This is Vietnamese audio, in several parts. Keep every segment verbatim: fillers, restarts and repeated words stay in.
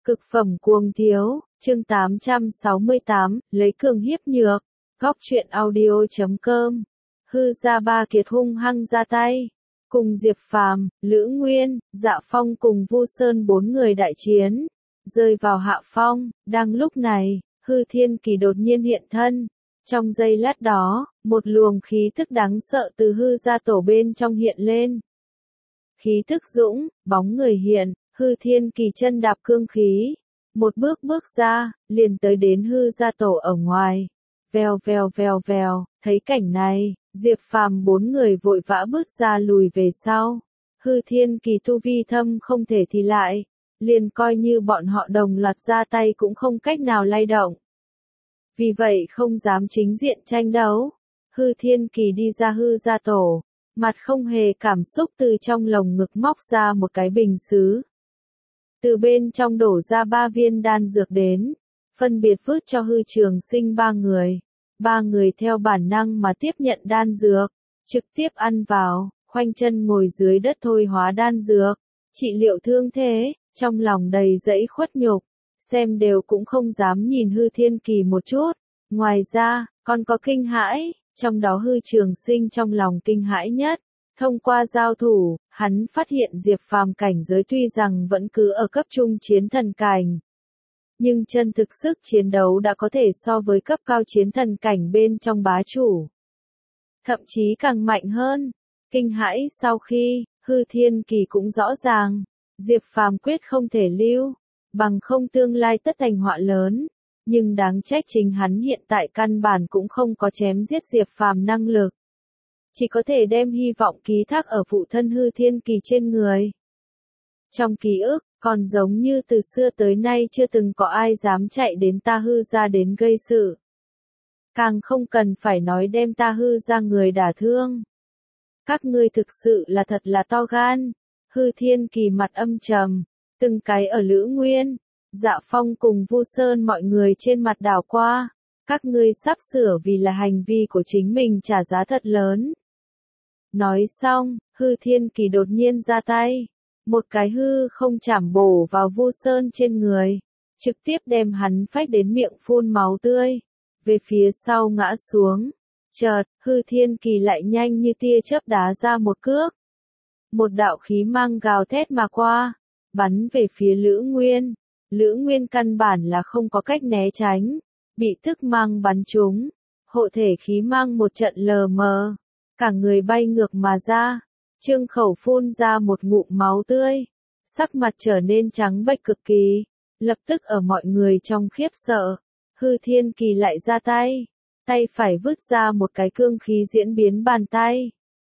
Cực phẩm cuồng thiếu, chương tám trăm sáu mươi tám, lấy cường hiếp nhược, góc truyện audio.com. Hư ra ba kiệt hung hăng ra tay, cùng Diệp Phàm, Lữ Nguyên, Dạ Phong cùng Vu Sơn bốn người đại chiến, rơi vào hạ phong. Đang lúc này, Hư Thiên Kỳ đột nhiên hiện thân. Trong giây lát đó, một luồng khí tức đáng sợ từ hư gia tổ bên trong hiện lên. Khí tức dũng, bóng người hiện, Hư Thiên Kỳ chân đạp cương khí, một bước bước ra, liền tới đến hư gia tổ ở ngoài. Vèo vèo vèo vèo, thấy cảnh này, Diệp Phàm bốn người vội vã bước ra lùi về sau. Hư Thiên Kỳ tu vi thâm không thể thì lại, liền coi như bọn họ đồng loạt ra tay cũng không cách nào lay động. Vì vậy không dám chính diện tranh đấu. Hư Thiên Kỳ đi ra hư gia tổ, mặt không hề cảm xúc từ trong lồng ngực móc ra một cái bình sứ. Từ bên trong đổ ra ba viên đan dược đến, phân biệt vứt cho Hư Trường Sinh ba người. Ba người theo bản năng mà tiếp nhận đan dược, trực tiếp ăn vào, khoanh chân ngồi dưới đất thôi hóa đan dược, trị liệu thương thế, trong lòng đầy dẫy khuất nhục, xem đều cũng không dám nhìn Hư Thiên Kỳ một chút. Ngoài ra, còn có kinh hãi, trong đó Hư Trường Sinh trong lòng kinh hãi nhất. Thông qua giao thủ, hắn phát hiện Diệp Phàm cảnh giới tuy rằng vẫn cứ ở cấp trung chiến thần cảnh, nhưng chân thực sức chiến đấu đã có thể so với cấp cao chiến thần cảnh bên trong bá chủ. Thậm chí càng mạnh hơn. Kinh hãi sau khi, Hư Thiên Kỳ cũng rõ ràng, Diệp Phàm quyết không thể lưu, bằng không tương lai tất thành họa lớn. Nhưng đáng trách chính hắn hiện tại căn bản cũng không có chém giết Diệp Phàm năng lực. Chỉ có thể đem hy vọng ký thác ở phụ thân Hư Thiên Kỳ trên người. Trong ký ức, còn giống như từ xưa tới nay chưa từng có ai dám chạy đến ta hư ra đến gây sự. Càng không cần phải nói đem ta hư ra người đả thương. Các ngươi thực sự là thật là to gan. Hư Thiên Kỳ mặt âm trầm, từng cái ở Lữ Nguyên, Dạ Phong cùng Vu Sơn mọi người trên mặt đảo qua. Các ngươi sắp sửa vì là hành vi của chính mình trả giá thật lớn. Nói xong, Hư Thiên Kỳ đột nhiên ra tay. Một cái hư không chảm bổ vào Vu Sơn trên người. Trực tiếp đem hắn phách đến miệng phun máu tươi. Về phía sau ngã xuống. Chợt, Hư Thiên Kỳ lại nhanh như tia chớp đá ra một cước. Một đạo khí mang gào thét mà qua. Bắn về phía Lữ Nguyên. Lữ Nguyên căn bản là không có cách né tránh. Bị thức mang bắn trúng. Hộ thể khí mang một trận lờ mờ. Cả người bay ngược mà ra. Trương khẩu phun ra một ngụm máu tươi. Sắc mặt trở nên trắng bệch cực kỳ. Lập tức ở mọi người trong khiếp sợ. Hư Thiên Kỳ lại ra tay. Tay phải vứt ra một cái cương khí diễn biến bàn tay.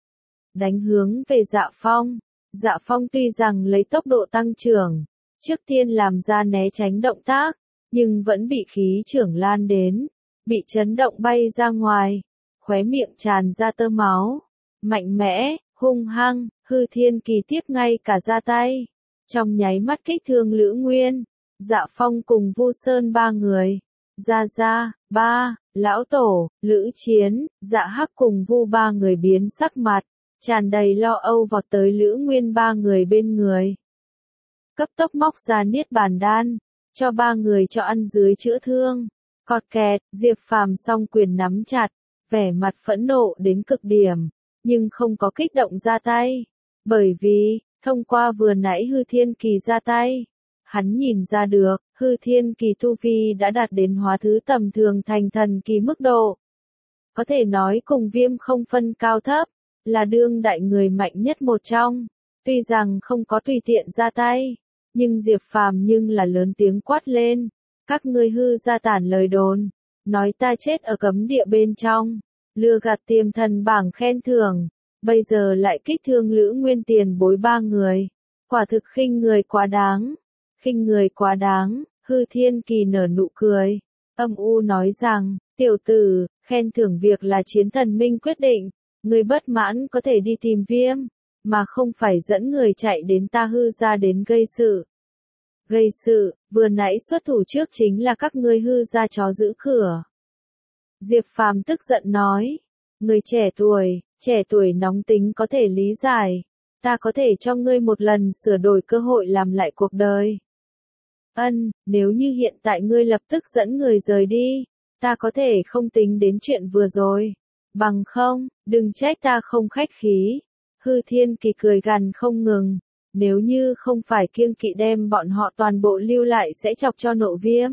Đánh hướng về Dạ Phong. Dạ Phong tuy rằng lấy tốc độ tăng trưởng. Trước tiên làm ra né tránh động tác. Nhưng vẫn bị khí trưởng lan đến. Bị chấn động bay ra ngoài. Khóe miệng tràn ra tơ máu. Mạnh mẽ, hung hăng, Hư Thiên Kỳ tiếp ngay cả ra tay. Trong nháy mắt kích thương Lữ Nguyên, Dạ Phong cùng Vu Sơn ba người. Gia Gia, ba, Lão Tổ, Lữ Chiến, Dạ Hắc cùng Vu ba người biến sắc mặt. Tràn đầy lo âu vọt tới Lữ Nguyên ba người bên người. Cấp tốc móc ra niết bàn đan. Cho ba người cho ăn dưới chữa thương. Cọt kẹt, Diệp Phàm song quyền nắm chặt. Vẻ mặt phẫn nộ đến cực điểm. Nhưng không có kích động ra tay. Bởi vì, thông qua vừa nãy Hư Thiên Kỳ ra tay. Hắn nhìn ra được, Hư Thiên Kỳ tu vi đã đạt đến hóa thứ tầm thường thành thần kỳ mức độ. Có thể nói cùng Viêm không phân cao thấp, là đương đại người mạnh nhất một trong. Tuy rằng không có tùy tiện ra tay, nhưng Diệp Phàm nhưng là lớn tiếng quát lên. Các ngươi hư ra tản lời đồn, nói ta chết ở cấm địa bên trong. Lừa gạt tiềm thần bảng khen thưởng, bây giờ lại kích thương Lữ Nguyên tiền bối ba người. Quả thực khinh người quá đáng, khinh người quá đáng. Hư Thiên Kỳ nở nụ cười, âm u nói rằng, tiểu tử, khen thưởng việc là chiến thần minh quyết định, người bất mãn có thể đi tìm Viêm, mà không phải dẫn người chạy đến ta hư ra đến gây sự. Gây sự, vừa nãy xuất thủ trước chính là các ngươi hư ra chó giữ cửa. Diệp Phàm tức giận nói, người trẻ tuổi, trẻ tuổi nóng tính có thể lý giải, ta có thể cho ngươi một lần sửa đổi cơ hội làm lại cuộc đời. Ân, nếu như hiện tại ngươi lập tức dẫn người rời đi, ta có thể không tính đến chuyện vừa rồi. Bằng không, đừng trách ta không khách khí. Hư Thiên Kỳ cười gằn không ngừng. Nếu như không phải kiêng kỵ đem bọn họ toàn bộ lưu lại sẽ chọc cho nộ viêm.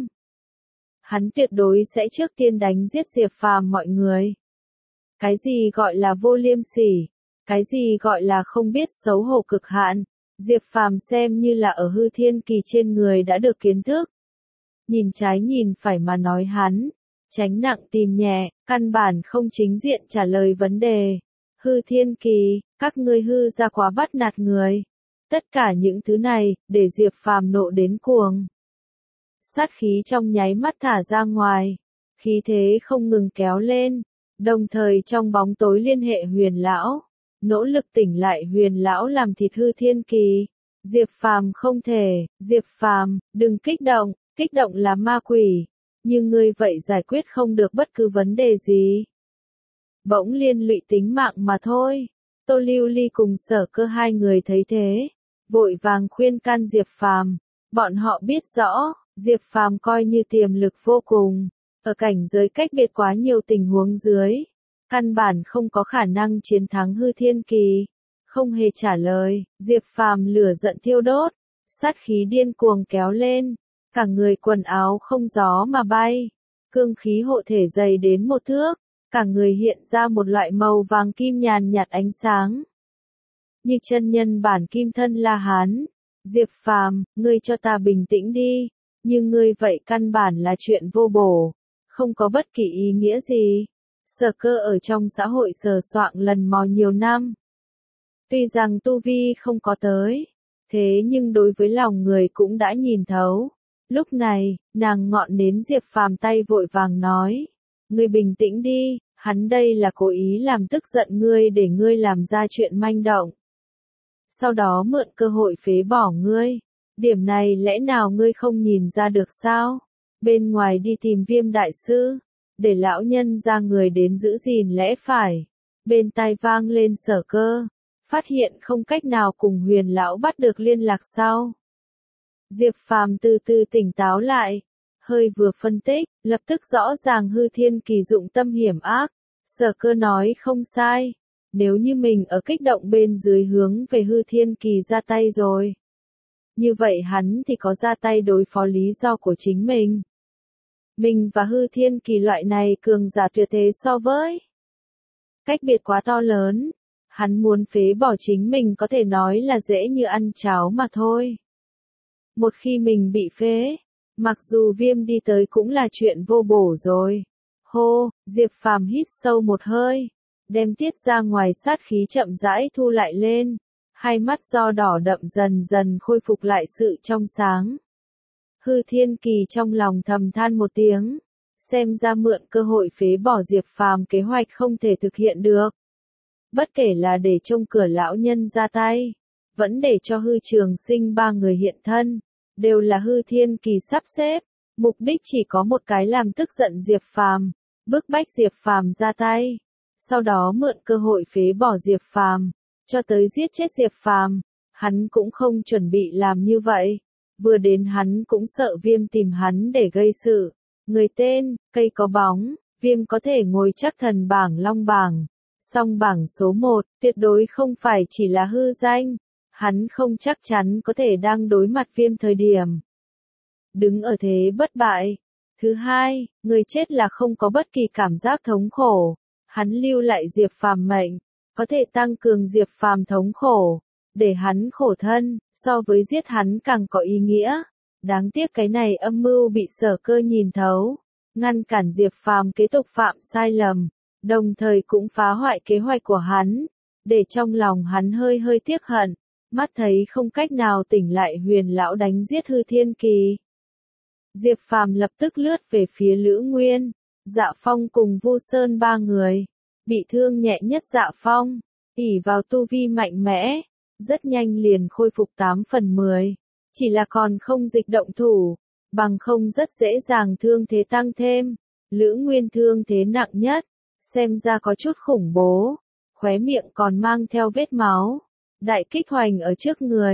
Hắn tuyệt đối sẽ trước tiên đánh giết Diệp Phàm mọi người. Cái gì gọi là vô liêm sỉ? Cái gì gọi là không biết xấu hổ cực hạn? Diệp Phàm xem như là ở Hư Thiên Kỳ trên người đã được kiến thức. Nhìn trái nhìn phải mà nói hắn, tránh nặng tìm nhẹ, căn bản không chính diện trả lời vấn đề. Hư Thiên Kỳ, các ngươi hư ra quá bắt nạt người. Tất cả những thứ này, để Diệp Phàm nộ đến cuồng. Sát khí trong nháy mắt thả ra ngoài, khí thế không ngừng kéo lên, đồng thời trong bóng tối liên hệ Huyền lão, nỗ lực tỉnh lại Huyền lão làm thịt Hư Thiên Kỳ. Diệp Phàm không thể, Diệp Phàm, đừng kích động, kích động là ma quỷ, nhưng ngươi vậy giải quyết không được bất cứ vấn đề gì. Bỗng liên lụy tính mạng mà thôi. Tô Lưu Ly cùng Sở Cơ hai người thấy thế, vội vàng khuyên can Diệp Phàm, bọn họ biết rõ, Diệp Phàm coi như tiềm lực vô cùng, ở cảnh giới cách biệt quá nhiều tình huống dưới, căn bản không có khả năng chiến thắng Hư Thiên Kỳ. Không hề trả lời, Diệp Phàm lửa giận thiêu đốt, sát khí điên cuồng kéo lên, cả người quần áo không gió mà bay, cương khí hộ thể dày đến một thước, cả người hiện ra một loại màu vàng kim nhàn nhạt ánh sáng. Như chân nhân bản kim thân La Hán. Diệp Phàm, ngươi cho ta bình tĩnh đi, nhưng ngươi vậy căn bản là chuyện vô bổ, không có bất kỳ ý nghĩa gì. Sở Cơ ở trong xã hội sờ soạng lần mò nhiều năm. Tuy rằng tu vi không có tới, thế nhưng đối với lòng người cũng đã nhìn thấu. Lúc này, nàng ngọn nến Diệp Phàm tay vội vàng nói, ngươi bình tĩnh đi, hắn đây là cố ý làm tức giận ngươi để ngươi làm ra chuyện manh động. Sau đó mượn cơ hội phế bỏ ngươi. Điểm này lẽ nào ngươi không nhìn ra được sao? Bên ngoài đi tìm Viêm đại sư, để lão nhân ra người đến giữ gìn lẽ phải. Bên tai vang lên Sở Cơ, phát hiện không cách nào cùng Huyền lão bắt được liên lạc sau. Diệp Phàm từ từ tỉnh táo lại, hơi vừa phân tích, lập tức rõ ràng Hư Thiên Kỳ dụng tâm hiểm ác. Sở Cơ nói không sai, nếu như mình ở kích động bên dưới hướng về Hư Thiên Kỳ ra tay rồi, như vậy hắn thì có ra tay đối phó lý do của chính mình. Mình và Hư Thiên Kỳ loại này cường giả tuyệt thế so với cách biệt quá to lớn, hắn muốn phế bỏ chính mình có thể nói là dễ như ăn cháo mà thôi. Một khi mình bị phế, mặc dù Viêm đi tới cũng là chuyện vô bổ rồi. Hô, Diệp Phàm hít sâu một hơi, đem tiết ra ngoài sát khí chậm rãi thu lại lên, hai mắt do đỏ đậm dần dần khôi phục lại sự trong sáng. Hư Thiên Kỳ trong lòng thầm than một tiếng, xem ra mượn cơ hội phế bỏ Diệp Phàm kế hoạch không thể thực hiện được. Bất kể là để trông cửa lão nhân ra tay, vẫn để cho Hư Trường Sinh ba người hiện thân, đều là Hư Thiên Kỳ sắp xếp, mục đích chỉ có một cái làm tức giận Diệp Phàm, bức bách Diệp Phàm ra tay, sau đó mượn cơ hội phế bỏ Diệp Phàm, cho tới giết chết Diệp Phàm. Hắn cũng không chuẩn bị làm như vậy, vừa đến hắn cũng sợ Viêm tìm hắn để gây sự. Người tên, cây có bóng, Viêm có thể ngồi chắc thần bảng long bảng, song bảng số một, tuyệt đối không phải chỉ là hư danh, hắn không chắc chắn có thể đang đối mặt Viêm thời điểm đứng ở thế bất bại. Thứ hai, người chết là không có bất kỳ cảm giác thống khổ, hắn lưu lại Diệp Phàm mệnh, có thể tăng cường Diệp Phàm thống khổ, để hắn khổ thân, so với giết hắn càng có ý nghĩa. Đáng tiếc cái này âm mưu bị Sở Cơ nhìn thấu, ngăn cản Diệp Phàm kế tục phạm sai lầm, đồng thời cũng phá hoại kế hoạch của hắn, để trong lòng hắn hơi hơi tiếc hận, mắt thấy không cách nào tỉnh lại Huyền lão đánh giết Hư Thiên Kỳ. Diệp Phàm lập tức lướt về phía Lữ Nguyên, Dạ Phong cùng Vu Sơn ba người. Bị thương nhẹ nhất Dạ Phong, ỷ vào tu vi mạnh mẽ, rất nhanh liền khôi phục tám phần mười. Chỉ là còn không dịch động thủ, bằng không rất dễ dàng thương thế tăng thêm. Lữ Nguyên thương thế nặng nhất, xem ra có chút khủng bố, khóe miệng còn mang theo vết máu. Đại kích hoành ở trước người,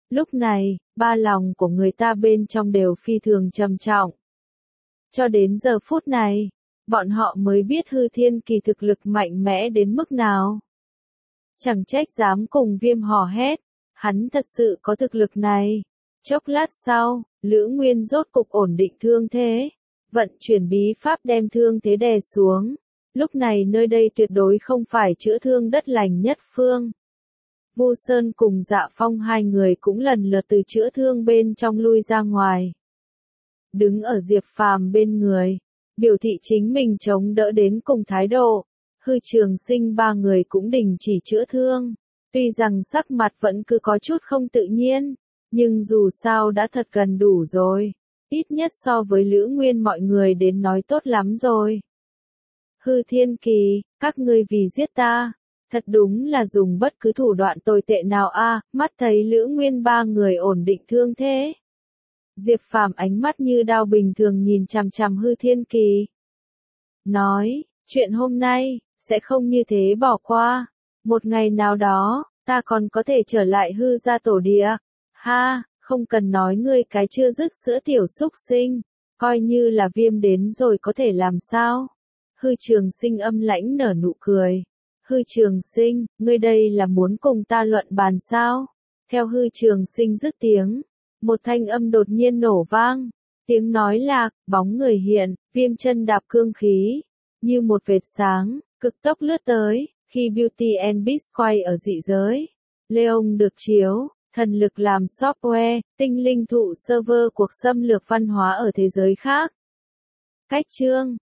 Lúc này, ba lòng của người ta bên trong đều phi thường trầm trọng. Cho đến giờ phút này, bọn họ mới biết Hư Thiên Kỳ thực lực mạnh mẽ đến mức nào. Chẳng trách dám cùng Viêm hò hét, hắn thật sự có thực lực này. Chốc lát sau, Lữ Nguyên rốt cục ổn định thương thế, vận chuyển bí pháp đem thương thế đè xuống. Lúc này nơi đây tuyệt đối không phải chữa thương đất lành nhất phương. Vu Sơn cùng Dạ Phong hai người cũng lần lượt từ chữa thương bên trong lui ra ngoài. Đứng ở Diệp Phàm bên người, biểu thị chính mình chống đỡ đến cùng thái độ. Hư Trường Sinh ba người cũng đình chỉ chữa thương. Tuy rằng sắc mặt vẫn cứ có chút không tự nhiên, nhưng dù sao đã thật gần đủ rồi. Ít nhất so với Lữ Nguyên mọi người đến nói tốt lắm rồi. Hư Thiên Kỳ, các ngươi vì giết ta, thật đúng là dùng bất cứ thủ đoạn tồi tệ nào a. À, mắt thấy Lữ Nguyên ba người ổn định thương thế. Diệp Phàm ánh mắt như đao bình thường nhìn chằm chằm Hư Thiên Kỳ. Nói, chuyện hôm nay, sẽ không như thế bỏ qua. Một ngày nào đó, ta còn có thể trở lại Hư gia tổ địa. Ha, không cần nói ngươi cái chưa dứt sữa tiểu xúc sinh. Coi như là Viêm đến rồi có thể làm sao? Hư Trường Sinh âm lãnh nở nụ cười. Hư Trường Sinh, ngươi đây là muốn cùng ta luận bàn sao? Theo Hư Trường Sinh dứt tiếng, một thanh âm đột nhiên nổ vang. Tiếng nói lạc, bóng người hiện, Viêm chân đạp cương khí. Như một vệt sáng, cực tốc lướt tới, khi Beauty and Beast quay ở dị giới. Leon được chiếu, thần lực làm software, tinh linh thụ server cuộc xâm lược văn hóa ở thế giới khác. Cách chương